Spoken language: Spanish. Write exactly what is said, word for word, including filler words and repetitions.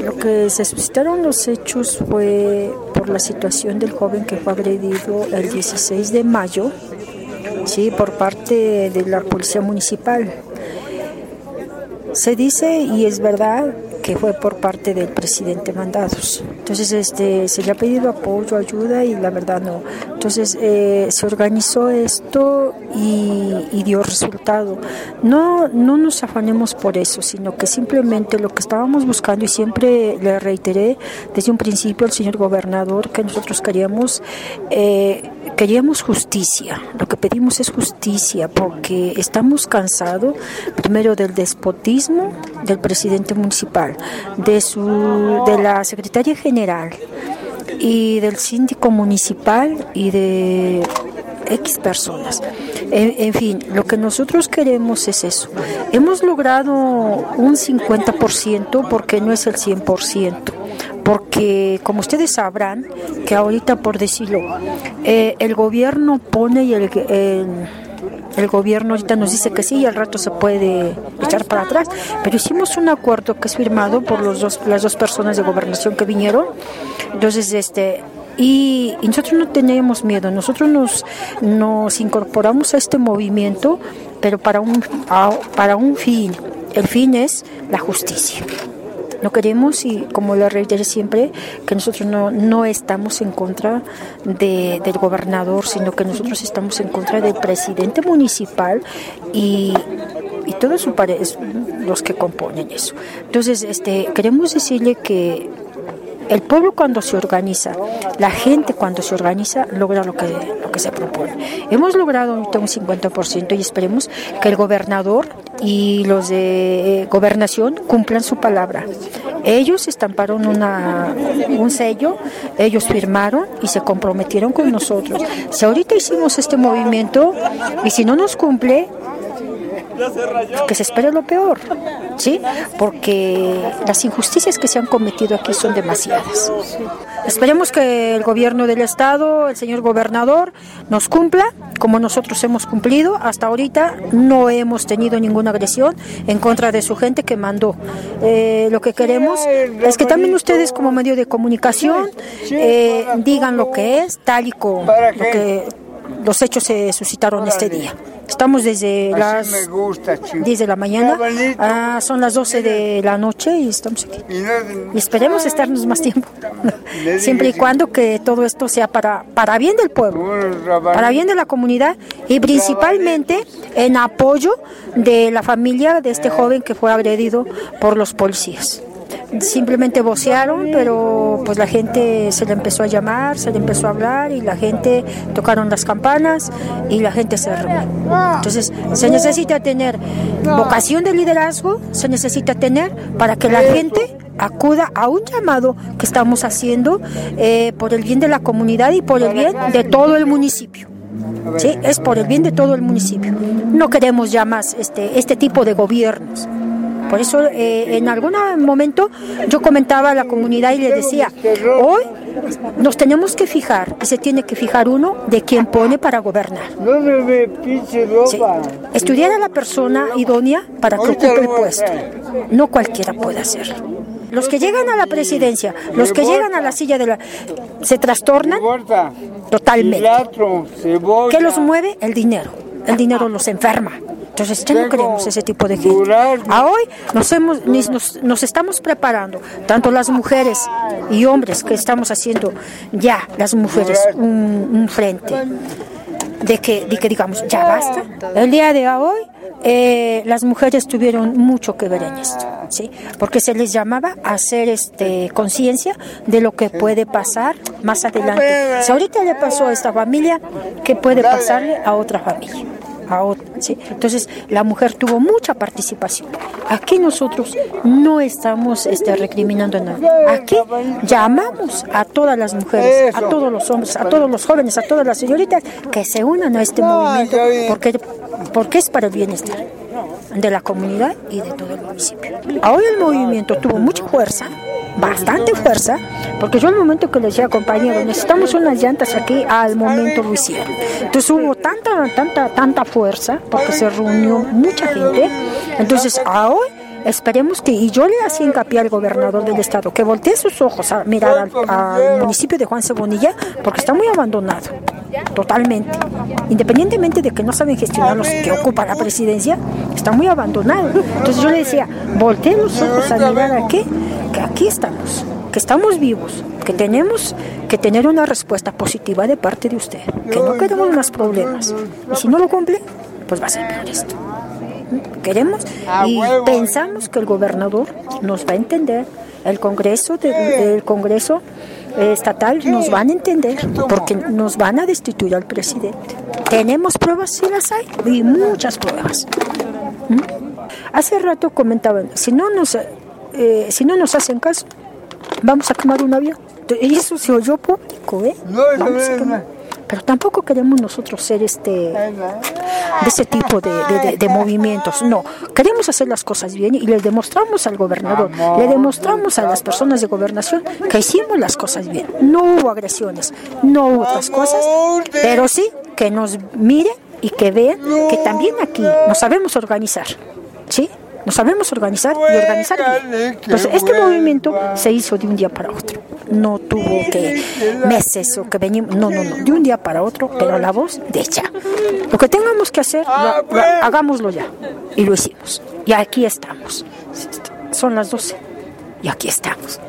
lo que se suscitaron los hechos fue por la situación del joven que fue agredido el dieciséis de mayo, sí, por parte de la policía municipal. Se dice, y es verdad, que fue por parte del presidente Mandados. Entonces este, se le ha pedido apoyo, ayuda, y la verdad no. Entonces eh, se organizó esto y, y dio resultado. No, no nos afanemos por eso, sino que simplemente lo que estábamos buscando, y siempre le reiteré desde un principio al señor gobernador que nosotros queríamos, eh, queríamos justicia. Lo que pedimos es justicia, porque estamos cansados, primero, del despotismo del presidente municipal, de su de la secretaria general y del síndico municipal y de X personas. En, en fin, lo que nosotros queremos es eso. Hemos logrado un cincuenta por ciento porque no es el cien por ciento. Porque, como ustedes sabrán, que ahorita, por decirlo, eh, el gobierno pone y el, el El gobierno ahorita nos dice que sí y al rato se puede echar para atrás, pero hicimos un acuerdo que es firmado por los dos, las dos personas de gobernación que vinieron. Entonces, este y, y nosotros no tenemos miedo, nosotros nos, nos incorporamos a este movimiento, pero para un, a, para un fin. El fin es la justicia. No queremos, y como lo reiteré siempre, que nosotros no, no estamos en contra de, del gobernador, sino que nosotros estamos en contra del presidente municipal y, y todos su pare- los que componen eso. Entonces, este, queremos decirle que el pueblo, cuando se organiza, la gente cuando se organiza, logra lo que, lo que se propone. Hemos logrado ahorita un cincuenta por ciento y esperemos que el gobernador y los de gobernación cumplan su palabra. Ellos estamparon una, un sello, ellos firmaron y se comprometieron con nosotros. Si ahorita hicimos este movimiento y si no nos cumple, que se espere lo peor, ¿sí? Porque las injusticias que se han cometido aquí son demasiadas. Esperemos que el gobierno del estado, el señor gobernador, nos cumpla como nosotros hemos cumplido. Hasta ahorita no hemos tenido ninguna agresión en contra de su gente que mandó. Eh, lo que queremos es que también ustedes, como medio de comunicación, eh, digan lo que es, tal y como lo que los hechos se suscitaron este día. Estamos desde las diez de la mañana, ah, son las doce de la noche y estamos aquí. Y esperemos estarnos más tiempo, siempre y cuando que todo esto sea para, para bien del pueblo, para bien de la comunidad y principalmente en apoyo de la familia de este joven que fue agredido por los policías. Simplemente vocearon, pero pues la gente se le empezó a llamar, se le empezó a hablar y la gente tocaron las campanas y la gente se reunió. Entonces se necesita tener vocación de liderazgo, se necesita tener para que la gente acuda a un llamado que estamos haciendo eh, por el bien de la comunidad y por el bien de todo el municipio. Sí, es por el bien de todo el municipio. No queremos ya más este, este tipo de gobiernos. Por eso eh, en algún momento yo comentaba a la comunidad y le decía, hoy nos tenemos que fijar, y se tiene que fijar uno de quién pone para gobernar. Sí. Estudiar a la persona idónea para que ocupe el puesto. No cualquiera puede hacerlo. Los que llegan a la presidencia, los que llegan a la silla de la... se trastornan totalmente. ¿Qué los mueve? El dinero. El dinero los enferma. Entonces ya no queremos ese tipo de gente. A hoy nos, hemos, nos, nos estamos preparando, tanto las mujeres y hombres que estamos haciendo ya, las mujeres, un, un frente de que, de que digamos, ya basta. El día de hoy eh, las mujeres tuvieron mucho que ver en esto, ¿sí? Porque se les llamaba a hacer este, conciencia de lo que puede pasar más adelante. Si ahorita le pasó a esta familia, ¿qué puede pasarle a otra familia? A otra, ¿sí? Entonces la mujer tuvo mucha participación. Aquí nosotros no estamos este, recriminando nada. Aquí llamamos a todas las mujeres, a todos los hombres, a todos los jóvenes, a todas las señoritas que se unan a este movimiento porque, porque es para el bienestar de la comunidad y de todo el municipio. Ahora el movimiento tuvo mucha fuerza, bastante fuerza, porque yo al momento que les decía, compañeros, necesitamos unas llantas aquí, al momento lo hicieron. Entonces hubo tanta, tanta, tanta fuerza, porque se reunió mucha gente. Entonces a hoy esperemos que, y yo le hacía hincapié al gobernador del estado, que voltee sus ojos a mirar al, al municipio de Juan Cebonilla, porque está muy abandonado, totalmente. Independientemente de que no saben gestionar los que ocupan la presidencia, está muy abandonado. Entonces yo le decía, voltee los ojos a mirar aquí, que aquí estamos, que estamos vivos, que tenemos que tener una respuesta positiva de parte de usted, que no queremos más problemas. Y si no lo cumple, pues va a ser peor esto. Queremos y pensamos que el gobernador nos va a entender, el Congreso, de, el Congreso estatal nos van a entender, porque nos van a destituir al presidente. Tenemos pruebas, sí las hay, y muchas pruebas. ¿Mm? Hace rato comentaban, si no nos, eh, si no nos hacen caso, vamos a quemar un avión. Y eso se oyó público, ¿eh? Vamos a quemar. Pero tampoco queremos nosotros ser este de ese tipo de, de, de, de movimientos. No, queremos hacer las cosas bien y le demostramos al gobernador, le demostramos a las personas de gobernación que hicimos las cosas bien. No hubo agresiones, no hubo otras cosas, pero sí que nos miren y que vean que también aquí nos sabemos organizar, ¿sí? Nos sabemos organizar y organizar bien. Entonces, este movimiento se hizo de un día para otro. No tuvo que meses o que venimos, no, no, no, de un día para otro, pero la voz de ella. Lo que tengamos que hacer, lo, lo, hagámoslo ya. Y lo hicimos. Y aquí estamos. Son las doce. Y aquí estamos.